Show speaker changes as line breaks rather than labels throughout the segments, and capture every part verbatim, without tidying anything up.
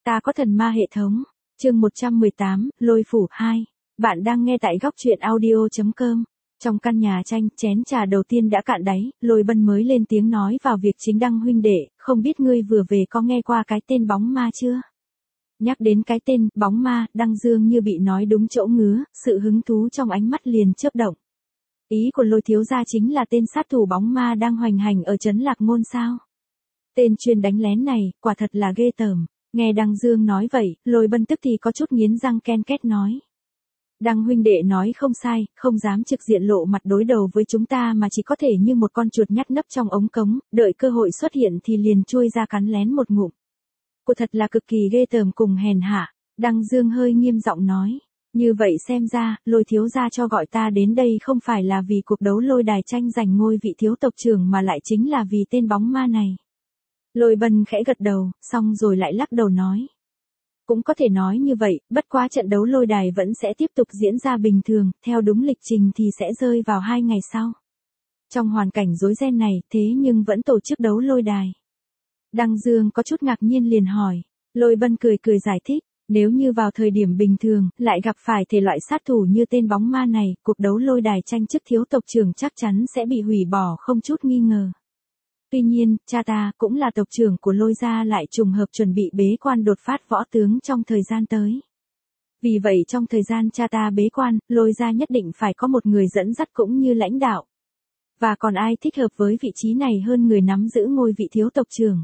Ta có thần ma hệ thống. Chương một trăm mười tám, Lôi phủ hai. Bạn đang nghe tại góc truyện audio chấm com. Trong căn nhà tranh, chén trà đầu tiên đã cạn đáy, Lôi Bân mới lên tiếng nói vào việc chính Đăng huynh đệ, không biết ngươi vừa về có nghe qua cái tên bóng ma chưa? Nhắc đến cái tên bóng ma, Đăng Dương như bị nói đúng chỗ ngứa, sự hứng thú trong ánh mắt liền chớp động. Ý của Lôi thiếu gia chính là tên sát thủ bóng ma đang hoành hành ở trấn Lạc Ngôn sao? Tên chuyên đánh lén này, quả thật là ghê tởm. Nghe Đăng Dương nói vậy, Lôi Bân tức thì có chút nghiến răng ken két nói. Đăng huynh đệ nói không sai, không dám trực diện lộ mặt đối đầu với chúng ta mà chỉ có thể như một con chuột nhắt nấp trong ống cống, đợi cơ hội xuất hiện thì liền chui ra cắn lén một ngụm. Cô thật là cực kỳ ghê tởm cùng hèn hạ. Đăng Dương hơi nghiêm giọng nói. Như vậy xem ra, Lôi thiếu gia cho gọi ta đến đây không phải là vì cuộc đấu lôi đài tranh giành ngôi vị thiếu tộc trưởng mà lại chính là vì tên bóng ma này. Lôi Bân khẽ gật đầu, xong rồi lại lắc đầu nói. Cũng có thể nói như vậy, bất quá trận đấu lôi đài vẫn sẽ tiếp tục diễn ra bình thường, theo đúng lịch trình thì sẽ rơi vào hai ngày sau. Trong hoàn cảnh rối ren này, thế nhưng vẫn tổ chức đấu lôi đài. Đăng Dương có chút ngạc nhiên liền hỏi. Lôi Bân cười cười giải thích, nếu như vào thời điểm bình thường, lại gặp phải thể loại sát thủ như tên bóng ma này, cuộc đấu lôi đài tranh chức thiếu tộc trưởng chắc chắn sẽ bị hủy bỏ không chút nghi ngờ. Tuy nhiên, cha ta cũng là tộc trưởng của Lôi gia lại trùng hợp chuẩn bị bế quan đột phát võ tướng trong thời gian tới. Vì vậy trong thời gian cha ta bế quan, Lôi gia nhất định phải có một người dẫn dắt cũng như lãnh đạo. Và còn ai thích hợp với vị trí này hơn người nắm giữ ngôi vị thiếu tộc trưởng.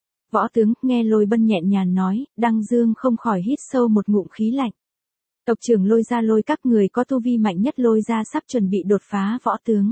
Võ tướng, nghe Lôi Bân nhẹ nhàng nói, Đăng Dương không khỏi hít sâu một ngụm khí lạnh. Tộc trưởng Lôi gia Lôi các người có tu vi mạnh nhất Lôi gia sắp chuẩn bị đột phá võ tướng.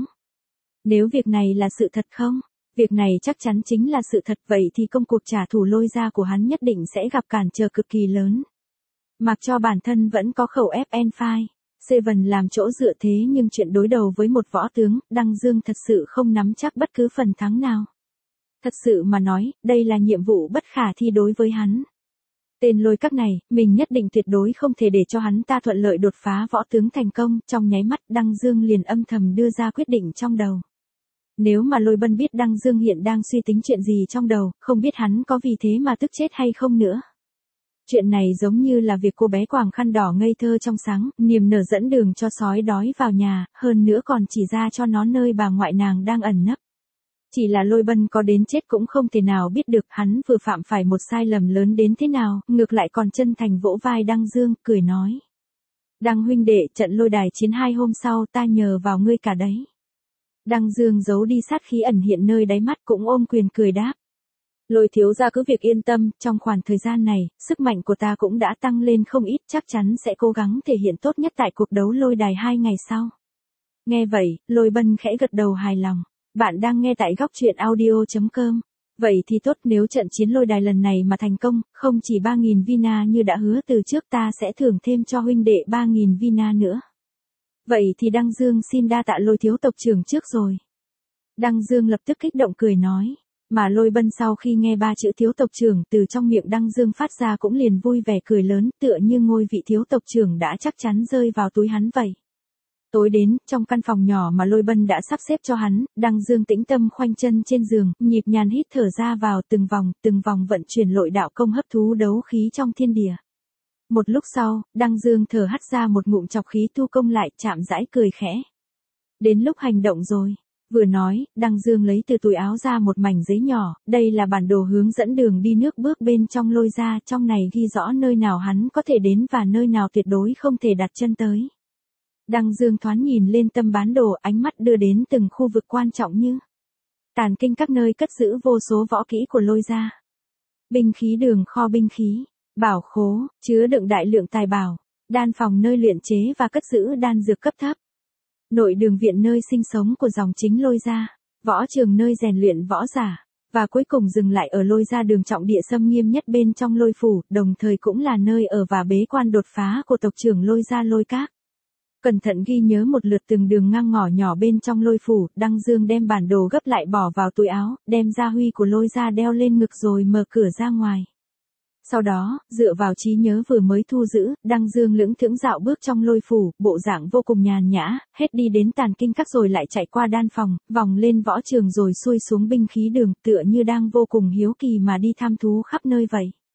Nếu việc này là sự thật không? Việc này chắc chắn chính là sự thật, vậy thì công cuộc trả thù Lôi gia của hắn nhất định sẽ gặp cản trở cực kỳ lớn. Mặc cho bản thân vẫn có khẩu ép en năm, Seven làm chỗ dựa thế nhưng chuyện đối đầu với một võ tướng, Đăng Dương thật sự không nắm chắc bất cứ phần thắng nào. Thật sự mà nói, đây là nhiệm vụ bất khả thi đối với hắn. Tên Lôi các này, mình nhất định tuyệt đối không thể để cho hắn ta thuận lợi đột phá võ tướng thành công, trong nháy mắt Đăng Dương liền âm thầm đưa ra quyết định trong đầu. Nếu mà Lôi Bân biết Đăng Dương hiện đang suy tính chuyện gì trong đầu, không biết hắn có vì thế mà tức chết hay không nữa. Chuyện này giống như là việc cô bé quàng khăn đỏ ngây thơ trong sáng, niềm nở dẫn đường cho sói đói vào nhà, hơn nữa còn chỉ ra cho nó nơi bà ngoại nàng đang ẩn nấp. Chỉ là Lôi Bân có đến chết cũng không thể nào biết được hắn vừa phạm phải một sai lầm lớn đến thế nào, ngược lại còn chân thành vỗ vai Đăng Dương, cười nói. Đăng huynh đệ, trận lôi đài chiến hai hôm sau ta nhờ vào ngươi cả đấy. Đăng Dương giấu đi sát khí ẩn hiện nơi đáy mắt cũng ôm quyền cười đáp. Lôi thiếu gia cứ việc yên tâm, trong khoảng thời gian này, sức mạnh của ta cũng đã tăng lên không ít, chắc chắn sẽ cố gắng thể hiện tốt nhất tại cuộc đấu lôi đài hai ngày sau. Nghe vậy, Lôi Bân khẽ gật đầu hài lòng. Bạn đang nghe tại góc truyện audio chấm com. Vậy thì tốt, nếu trận chiến lôi đài lần này mà thành công, không chỉ ba nghìn vina như đã hứa từ trước, ta sẽ thưởng thêm cho huynh đệ ba nghìn vina nữa. Vậy thì Đăng Dương xin đa tạ Lôi thiếu tộc trưởng trước rồi. Đăng Dương lập tức kích động cười nói. Mà Lôi Bân sau khi nghe ba chữ thiếu tộc trưởng từ trong miệng Đăng Dương phát ra cũng liền vui vẻ cười lớn, tựa như ngôi vị thiếu tộc trưởng đã chắc chắn rơi vào túi hắn vậy. Tối đến, trong căn phòng nhỏ mà Lôi Bân đã sắp xếp cho hắn, Đăng Dương tĩnh tâm khoanh chân trên giường, nhịp nhàng hít thở ra vào từng vòng, từng vòng vận chuyển lội đạo công hấp thú đấu khí trong thiên địa. Một lúc sau, Đăng Dương thở hắt ra một ngụm chọc khí tu công lại, chạm rãi cười khẽ. Đến lúc hành động rồi. Vừa nói, Đăng Dương lấy từ túi áo ra một mảnh giấy nhỏ, đây là bản đồ hướng dẫn đường đi nước bước bên trong Lôi gia, trong này ghi rõ nơi nào hắn có thể đến và nơi nào tuyệt đối không thể đặt chân tới. Đăng Dương thoáng nhìn lên tâm bán đồ, ánh mắt đưa đến từng khu vực quan trọng như tàn kinh các nơi cất giữ vô số võ kỹ của Lôi gia, binh khí đường kho binh khí, bảo khố, chứa đựng đại lượng tài bảo, đan phòng nơi luyện chế và cất giữ đan dược cấp thấp, nội đường viện nơi sinh sống của dòng chính Lôi gia, võ trường nơi rèn luyện võ giả, và cuối cùng dừng lại ở Lôi gia đường trọng địa xâm nghiêm nhất bên trong Lôi phủ, đồng thời cũng là nơi ở và bế quan đột phá của tộc trưởng Lôi gia Lôi các. Cẩn thận ghi nhớ một lượt từng đường ngang ngõ nhỏ bên trong Lôi phủ, Đăng Dương đem bản đồ gấp lại bỏ vào túi áo, đem gia huy của Lôi gia đeo lên ngực rồi mở cửa ra ngoài. Sau đó, dựa vào trí nhớ vừa mới thu giữ, Đăng Dương lững thững dạo bước trong Lôi phủ, bộ dạng vô cùng nhàn nhã, hết đi đến tàn kinh các rồi lại chạy qua đan phòng, vòng lên võ trường rồi xuôi xuống binh khí đường, tựa như đang vô cùng hiếu kỳ mà đi tham thú khắp nơi vậy.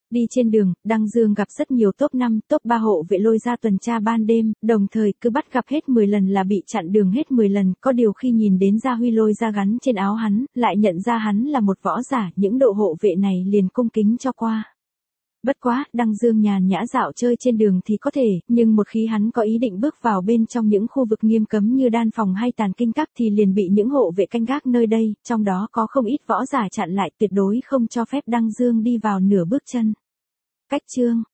Đi trên đường, Đăng Dương gặp rất nhiều top năm, top ba hộ vệ lôi ra tuần tra ban đêm, đồng thời cứ bắt gặp hết mười lần là bị chặn đường hết mười lần, có điều khi nhìn đến Gia Huy lôi ra gắn trên áo hắn, lại nhận ra hắn là một võ giả, những độ hộ vệ này liền cung kính cho qua. Bất quá, Đăng Dương nhàn nhã dạo chơi trên đường thì có thể, nhưng một khi hắn có ý định bước vào bên trong những khu vực nghiêm cấm như đan phòng hay tàn kinh các thì liền bị những hộ vệ canh gác nơi đây, trong đó có không ít võ giả chặn lại, tuyệt đối không cho phép Đăng Dương đi vào nửa bước chân. Cách chương